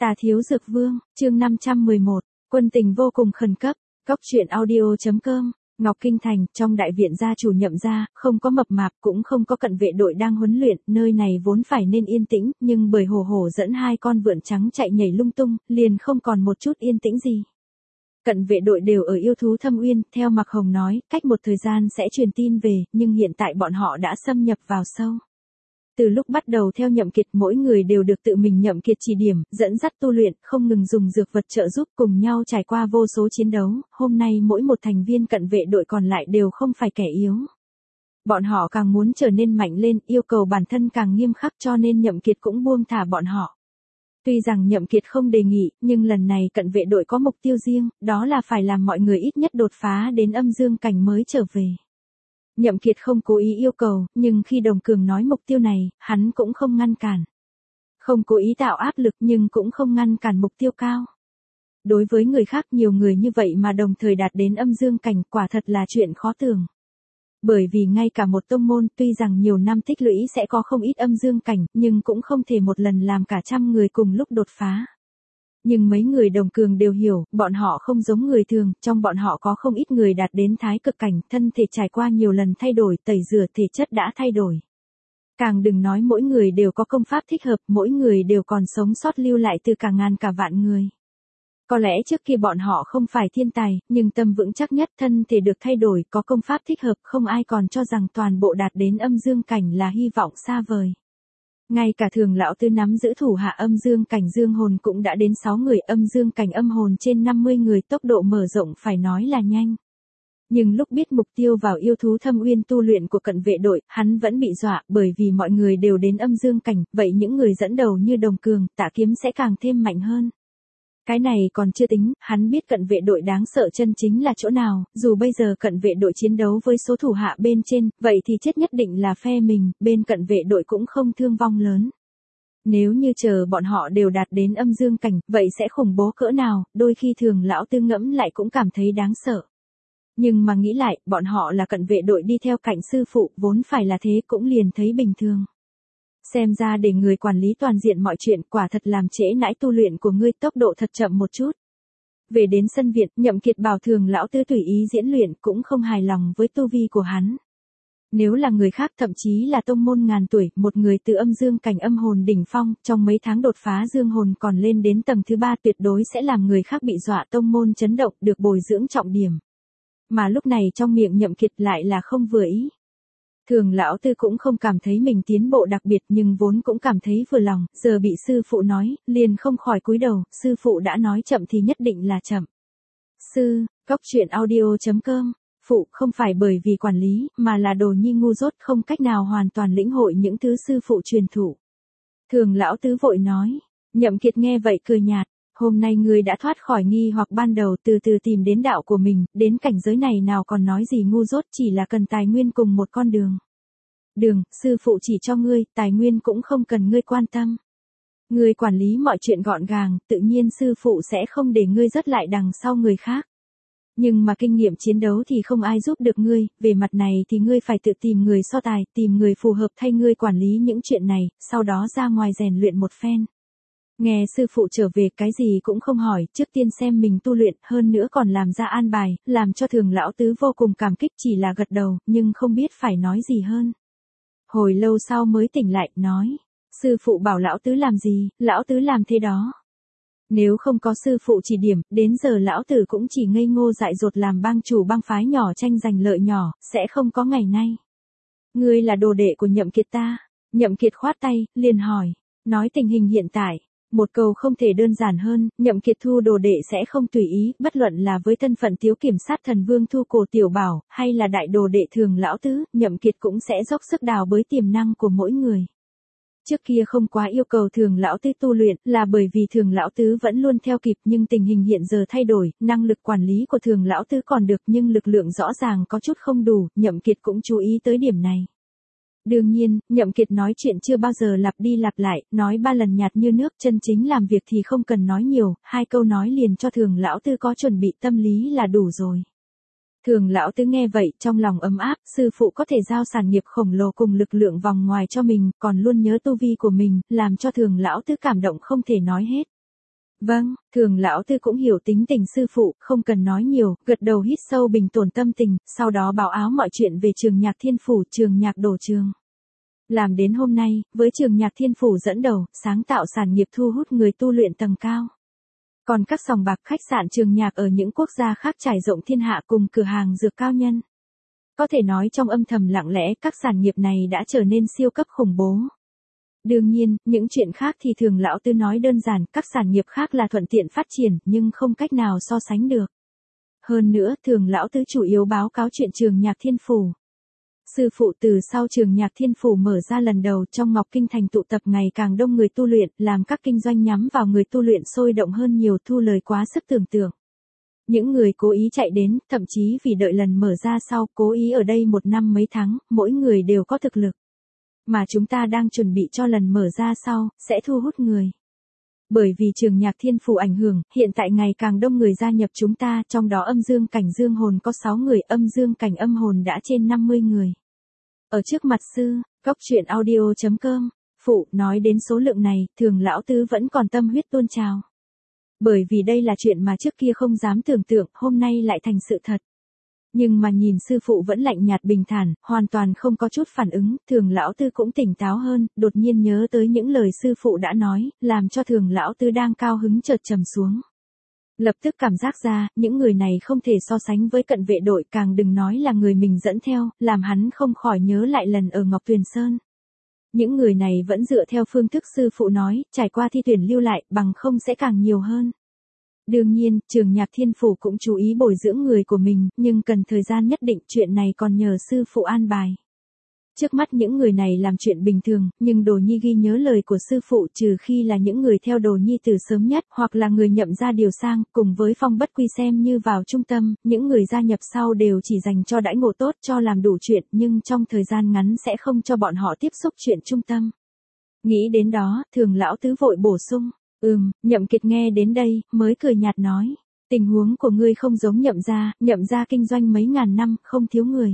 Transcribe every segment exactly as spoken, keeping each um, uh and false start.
Tà Thiếu Dược Vương, chương năm trăm mười một, quân tình vô cùng khẩn cấp, Cóc truyện audio chấm com, Ngọc Kinh Thành, trong đại viện gia chủ Nhậm gia, không có mập mạp cũng không có cận vệ đội đang huấn luyện, nơi này vốn phải nên yên tĩnh, nhưng bởi hổ hổ dẫn hai con vượn trắng chạy nhảy lung tung, liền không còn một chút yên tĩnh gì. Cận vệ đội đều ở yêu thú thâm uyên, theo Mạc Hồng nói, cách một thời gian sẽ truyền tin về, nhưng hiện tại bọn họ đã xâm nhập vào sâu. Từ lúc bắt đầu theo Nhậm Kiệt, mỗi người đều được tự mình Nhậm Kiệt chỉ điểm, dẫn dắt tu luyện, không ngừng dùng dược vật trợ giúp, cùng nhau trải qua vô số chiến đấu, hôm nay mỗi một thành viên cận vệ đội còn lại đều không phải kẻ yếu. Bọn họ càng muốn trở nên mạnh lên, yêu cầu bản thân càng nghiêm khắc, cho nên Nhậm Kiệt cũng buông thả bọn họ. Tuy rằng Nhậm Kiệt không đề nghị, nhưng lần này cận vệ đội có mục tiêu riêng, đó là phải làm mọi người ít nhất đột phá đến âm dương cảnh mới trở về. Nhậm Kiệt không cố ý yêu cầu, nhưng khi Đồng Cường nói mục tiêu này, hắn cũng không ngăn cản. Không cố ý tạo áp lực nhưng cũng không ngăn cản mục tiêu cao. Đối với người khác, nhiều người như vậy mà đồng thời đạt đến âm dương cảnh, quả thật là chuyện khó tưởng. Bởi vì ngay cả một tông môn, tuy rằng nhiều năm tích lũy sẽ có không ít âm dương cảnh, nhưng cũng không thể một lần làm cả trăm người cùng lúc đột phá. Nhưng mấy người Đồng Cường đều hiểu, bọn họ không giống người thường, trong bọn họ có không ít người đạt đến thái cực cảnh, thân thể trải qua nhiều lần thay đổi, tẩy rửa thể chất đã thay đổi. Càng đừng nói mỗi người đều có công pháp thích hợp, mỗi người đều còn sống sót lưu lại từ cả ngàn cả vạn người. Có lẽ trước kia bọn họ không phải thiên tài, nhưng tâm vững chắc nhất, thân thể được thay đổi, có công pháp thích hợp, không ai còn cho rằng toàn bộ đạt đến âm dương cảnh là hy vọng xa vời. Ngay cả Thường lão tư nắm giữ thủ hạ âm dương cảnh dương hồn cũng đã đến sáu người, âm dương cảnh âm hồn trên năm mươi người, tốc độ mở rộng phải nói là nhanh. Nhưng lúc biết mục tiêu vào yêu thú thâm uyên tu luyện của cận vệ đội, hắn vẫn bị dọa, bởi vì mọi người đều đến âm dương cảnh, vậy những người dẫn đầu như Đồng Cường, Tạ Kiếm sẽ càng thêm mạnh hơn. Cái này còn chưa tính, hắn biết cận vệ đội đáng sợ chân chính là chỗ nào, dù bây giờ cận vệ đội chiến đấu với số thủ hạ bên trên, vậy thì chết nhất định là phe mình, bên cận vệ đội cũng không thương vong lớn. Nếu như chờ bọn họ đều đạt đến âm dương cảnh, vậy sẽ khủng bố cỡ nào, đôi khi Thường lão tư ngẫm lại cũng cảm thấy đáng sợ. Nhưng mà nghĩ lại, bọn họ là cận vệ đội đi theo cạnh sư phụ, vốn phải là thế cũng liền thấy bình thường. Xem ra để người quản lý toàn diện mọi chuyện, quả thật làm trễ nãi tu luyện của ngươi, tốc độ thật chậm một chút. Về đến sân viện, Nhậm Kiệt bảo Thường lão tư tùy ý diễn luyện, cũng không hài lòng với tu vi của hắn. Nếu là người khác, thậm chí là tông môn ngàn tuổi, một người từ âm dương cảnh âm hồn đỉnh phong, trong mấy tháng đột phá dương hồn còn lên đến tầng thứ ba, tuyệt đối sẽ làm người khác bị dọa, tông môn chấn động, được bồi dưỡng trọng điểm. Mà lúc này trong miệng Nhậm Kiệt lại là không vừa ý. Thường lão tư cũng không cảm thấy mình tiến bộ đặc biệt, nhưng vốn cũng cảm thấy vừa lòng, giờ bị sư phụ nói, liền không khỏi cúi đầu, sư phụ đã nói chậm thì nhất định là chậm. Sư, Cóc truyện audio chấm com, phụ không phải bởi vì quản lý, mà là đồ nhi ngu dốt không cách nào hoàn toàn lĩnh hội những thứ sư phụ truyền thụ. Thường lão tứ vội nói, Nhậm Kiệt nghe vậy cười nhạt. Hôm nay ngươi đã thoát khỏi nghi hoặc ban đầu, từ từ tìm đến đạo của mình, đến cảnh giới này nào còn nói gì ngu dốt, chỉ là cần tài nguyên cùng một con đường. Đường, sư phụ chỉ cho ngươi, tài nguyên cũng không cần ngươi quan tâm. Ngươi quản lý mọi chuyện gọn gàng, tự nhiên sư phụ sẽ không để ngươi rớt lại đằng sau người khác. Nhưng mà kinh nghiệm chiến đấu thì không ai giúp được ngươi, về mặt này thì ngươi phải tự tìm người so tài, tìm người phù hợp thay ngươi quản lý những chuyện này, sau đó ra ngoài rèn luyện một phen. Nghe sư phụ trở về, cái gì cũng không hỏi, trước tiên xem mình tu luyện, hơn nữa còn làm ra an bài, làm cho Thường lão tứ vô cùng cảm kích, chỉ là gật đầu, nhưng không biết phải nói gì hơn. Hồi lâu sau mới tỉnh lại, nói, sư phụ bảo lão tứ làm gì, lão tứ làm thế đó. Nếu không có sư phụ chỉ điểm, đến giờ lão tử cũng chỉ ngây ngô dại dột làm bang chủ bang phái nhỏ tranh giành lợi nhỏ, sẽ không có ngày nay. Ngươi là đồ đệ của Nhậm Kiệt ta. Nhậm Kiệt khoát tay, liền hỏi, nói tình hình hiện tại. Một câu không thể đơn giản hơn, Nhậm Kiệt thu đồ đệ sẽ không tùy ý, bất luận là với thân phận thiếu kiểm sát thần vương thu cổ tiểu bảo, hay là đại đồ đệ Thường lão tứ, Nhậm Kiệt cũng sẽ dốc sức đào bới tiềm năng của mỗi người. Trước kia không quá yêu cầu Thường lão tứ tu luyện, là bởi vì Thường lão tứ vẫn luôn theo kịp, nhưng tình hình hiện giờ thay đổi, năng lực quản lý của Thường lão tứ còn được, nhưng lực lượng rõ ràng có chút không đủ, Nhậm Kiệt cũng chú ý tới điểm này. Đương nhiên, Nhậm Kiệt nói chuyện chưa bao giờ lặp đi lặp lại, nói ba lần nhạt như nước, chân chính làm việc thì không cần nói nhiều, hai câu nói liền cho Thường lão tư có chuẩn bị tâm lý là đủ rồi. Thường lão tư nghe vậy, trong lòng ấm áp, sư phụ có thể giao sản nghiệp khổng lồ cùng lực lượng vòng ngoài cho mình, còn luôn nhớ tu vi của mình, làm cho Thường lão tư cảm động không thể nói hết. Vâng, Thường lão tư cũng hiểu tính tình sư phụ, không cần nói nhiều, gật đầu hít sâu bình tồn tâm tình, sau đó báo áo mọi chuyện về trường nhạc thiên phủ, trường nhạc đổ trường. Làm đến hôm nay, với trường nhạc thiên phủ dẫn đầu, sáng tạo sản nghiệp thu hút người tu luyện tầng cao. Còn các sòng bạc khách sạn trường nhạc ở những quốc gia khác trải rộng thiên hạ cùng cửa hàng dược cao nhân. Có thể nói trong âm thầm lặng lẽ các sản nghiệp này đã trở nên siêu cấp khủng bố. Đương nhiên, những chuyện khác thì Thường lão tư nói đơn giản, các sản nghiệp khác là thuận tiện phát triển nhưng không cách nào so sánh được. Hơn nữa, Thường lão tư chủ yếu báo cáo chuyện trường nhạc thiên phủ. Sư phụ từ sau trường nhạc thiên phủ mở ra lần đầu trong Ngọc Kinh Thành tụ tập ngày càng đông người tu luyện, làm các kinh doanh nhắm vào người tu luyện sôi động hơn nhiều, thu lời quá sức tưởng tượng. Những người cố ý chạy đến, thậm chí vì đợi lần mở ra sau, cố ý ở đây một năm mấy tháng, mỗi người đều có thực lực. Mà chúng ta đang chuẩn bị cho lần mở ra sau, sẽ thu hút người. Bởi vì trường nhạc thiên phủ ảnh hưởng, hiện tại ngày càng đông người gia nhập chúng ta, trong đó âm dương cảnh dương hồn có sáu người, âm dương cảnh âm hồn đã trên năm mươi người. Ở trước mặt sư, góc truyện audio chấm com, phụ, nói đến số lượng này, Thường lão tứ vẫn còn tâm huyết tuôn trào. Bởi vì đây là chuyện mà trước kia không dám tưởng tượng, hôm nay lại thành sự thật. Nhưng mà nhìn sư phụ vẫn lạnh nhạt bình thản, hoàn toàn không có chút phản ứng, Thường lão tư cũng tỉnh táo hơn, đột nhiên nhớ tới những lời sư phụ đã nói, làm cho Thường lão tư đang cao hứng chợt trầm xuống. Lập tức cảm giác ra, những người này không thể so sánh với cận vệ đội, càng đừng nói là người mình dẫn theo, làm hắn không khỏi nhớ lại lần ở Ngọc Tuyền Sơn. Những người này vẫn dựa theo phương thức sư phụ nói, trải qua thi tuyển lưu lại, bằng không sẽ càng nhiều hơn. Đương nhiên, trường nhạc thiên phủ cũng chú ý bồi dưỡng người của mình, nhưng cần thời gian nhất định, chuyện này còn nhờ sư phụ an bài. Trước mắt những người này làm chuyện bình thường, nhưng Đồ Nhi ghi nhớ lời của sư phụ, trừ khi là những người theo Đồ Nhi từ sớm nhất, hoặc là người nhậm ra điều sang, cùng với Phong Bất Quy xem như vào trung tâm, những người gia nhập sau đều chỉ dành cho đãi ngộ tốt, cho làm đủ chuyện, nhưng trong thời gian ngắn sẽ không cho bọn họ tiếp xúc chuyện trung tâm. Nghĩ đến đó, Thường lão tứ vội bổ sung. Ừm, Nhậm Kiệt nghe đến đây, mới cười nhạt nói. Tình huống của ngươi không giống Nhậm gia, Nhậm gia kinh doanh mấy ngàn năm, không thiếu người.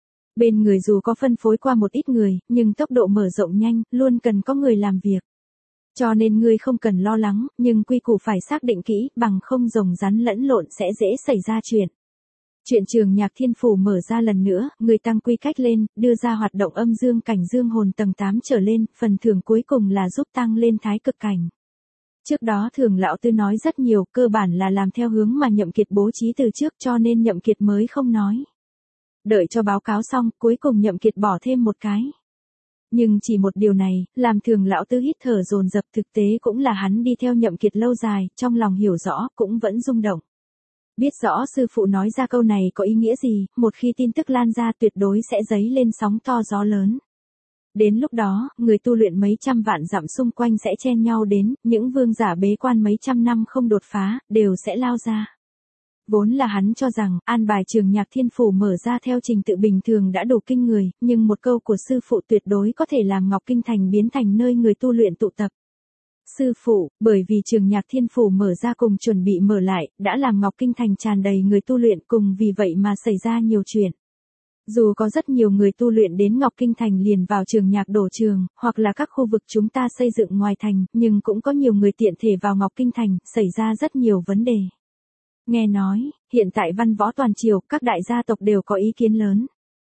Bên người dù có phân phối qua một ít người, nhưng tốc độ mở rộng nhanh, luôn cần có người làm việc. Cho nên ngươi không cần lo lắng, nhưng quy củ phải xác định kỹ, bằng không rồng rắn lẫn lộn sẽ dễ xảy ra chuyện. Chuyện trường nhạc thiên phủ mở ra lần nữa, người tăng quy cách lên, đưa ra hoạt động âm dương cảnh dương hồn tầng tám trở lên, phần thưởng cuối cùng là giúp tăng lên thái cực cảnh. Trước đó Thường lão tư nói rất nhiều, cơ bản là làm theo hướng mà Nhậm Kiệt bố trí từ trước, cho nên Nhậm Kiệt mới không nói. Đợi cho báo cáo xong, cuối cùng Nhậm Kiệt bỏ thêm một cái. Nhưng chỉ một điều này, làm Thường lão tư hít thở dồn dập, thực tế cũng là hắn đi theo Nhậm Kiệt lâu dài, trong lòng hiểu rõ, cũng vẫn rung động. Biết rõ sư phụ nói ra câu này có ý nghĩa gì, một khi tin tức lan ra tuyệt đối sẽ dấy lên sóng to gió lớn. Đến lúc đó, người tu luyện mấy trăm vạn dặm xung quanh sẽ chen nhau đến, những vương giả bế quan mấy trăm năm không đột phá, đều sẽ lao ra. Vốn là hắn cho rằng, an bài trường nhạc thiên phủ mở ra theo trình tự bình thường đã đủ kinh người, nhưng một câu của sư phụ tuyệt đối có thể làm Ngọc Kinh Thành biến thành nơi người tu luyện tụ tập. Sư phụ, bởi vì trường nhạc thiên phủ mở ra cùng chuẩn bị mở lại, đã làm Ngọc Kinh Thành tràn đầy người tu luyện, cùng vì vậy mà xảy ra nhiều chuyện. Dù có rất nhiều người tu luyện đến Ngọc Kinh Thành liền vào trường nhạc đổ trường, hoặc là các khu vực chúng ta xây dựng ngoài thành, nhưng cũng có nhiều người tiện thể vào Ngọc Kinh Thành, xảy ra rất nhiều vấn đề. Nghe nói, hiện tại văn võ toàn triều, các đại gia tộc đều có ý kiến lớn.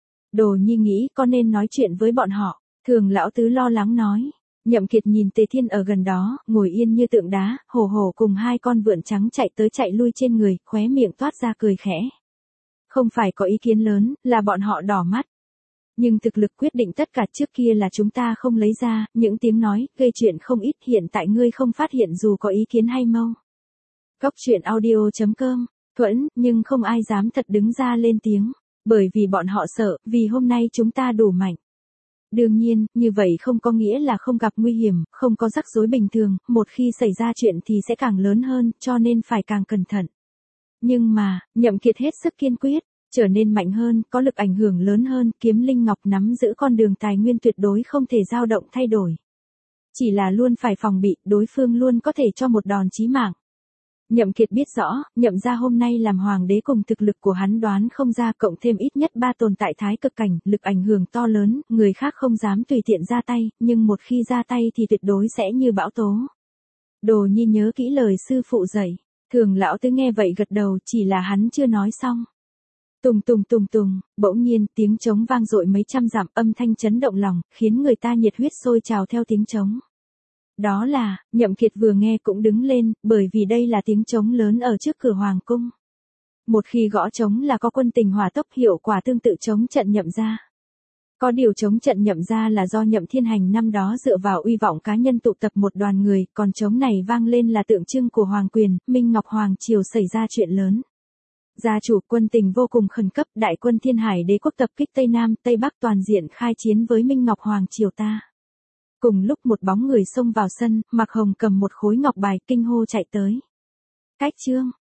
Đồ Nhi nghĩ có nên nói chuyện với bọn họ, Thường lão tứ lo lắng nói. Nhậm Kiệt nhìn Tề Thiên ở gần đó, ngồi yên như tượng đá, hổ hổ cùng hai con vượn trắng chạy tới chạy lui trên người, khóe miệng toát ra cười khẽ. Không phải có ý kiến lớn, là bọn họ đỏ mắt. Nhưng thực lực quyết định tất cả, trước kia là chúng ta không lấy ra, những tiếng nói, gây chuyện không ít, hiện tại ngươi không phát hiện dù có ý kiến hay mâu. Góc truyện audio chấm com, thuẫn, nhưng không ai dám thật đứng ra lên tiếng, bởi vì bọn họ sợ, vì hôm nay chúng ta đủ mạnh. Đương nhiên, như vậy không có nghĩa là không gặp nguy hiểm, không có rắc rối bình thường, một khi xảy ra chuyện thì sẽ càng lớn hơn, cho nên phải càng cẩn thận. Nhưng mà, Nhậm Kiệt hết sức kiên quyết, trở nên mạnh hơn, có lực ảnh hưởng lớn hơn, Kiếm Linh Ngọc nắm giữ con đường tài nguyên tuyệt đối không thể dao động thay đổi. Chỉ là luôn phải phòng bị, đối phương luôn có thể cho một đòn chí mạng. Nhậm Kiệt biết rõ, Nhậm gia hôm nay làm hoàng đế cùng thực lực của hắn đoán không ra, cộng thêm ít nhất ba tồn tại thái cực cảnh, lực ảnh hưởng to lớn, người khác không dám tùy tiện ra tay, nhưng một khi ra tay thì tuyệt đối sẽ như bão tố. Đồ nhi nhớ kỹ lời sư phụ dạy. Thường lão tứ nghe vậy gật đầu, chỉ là hắn chưa nói xong. Tùng tùng tùng tùng, bỗng nhiên tiếng trống vang dội mấy trăm dặm, âm thanh chấn động lòng, khiến người ta nhiệt huyết sôi trào theo tiếng trống. Đó là, Nhậm Kiệt vừa nghe cũng đứng lên, bởi vì đây là tiếng trống lớn ở trước cửa hoàng cung. Một khi gõ trống là có quân tình hỏa tốc, hiệu quả tương tự trống trận Nhậm gia. Có điều trống trận Nhậm gia là do Nhậm Thiên Hành năm đó dựa vào uy vọng cá nhân tụ tập một đoàn người, còn trống này vang lên là tượng trưng của hoàng quyền, Minh Ngọc Hoàng triều xảy ra chuyện lớn. Gia chủ, quân tình vô cùng khẩn cấp, đại quân Thiên Hải đế quốc tập kích Tây Nam, Tây Bắc toàn diện khai chiến với Minh Ngọc Hoàng triều ta. Cùng lúc một bóng người xông vào sân, Mạc Hồng cầm một khối ngọc bài, kinh hô chạy tới. Cách chương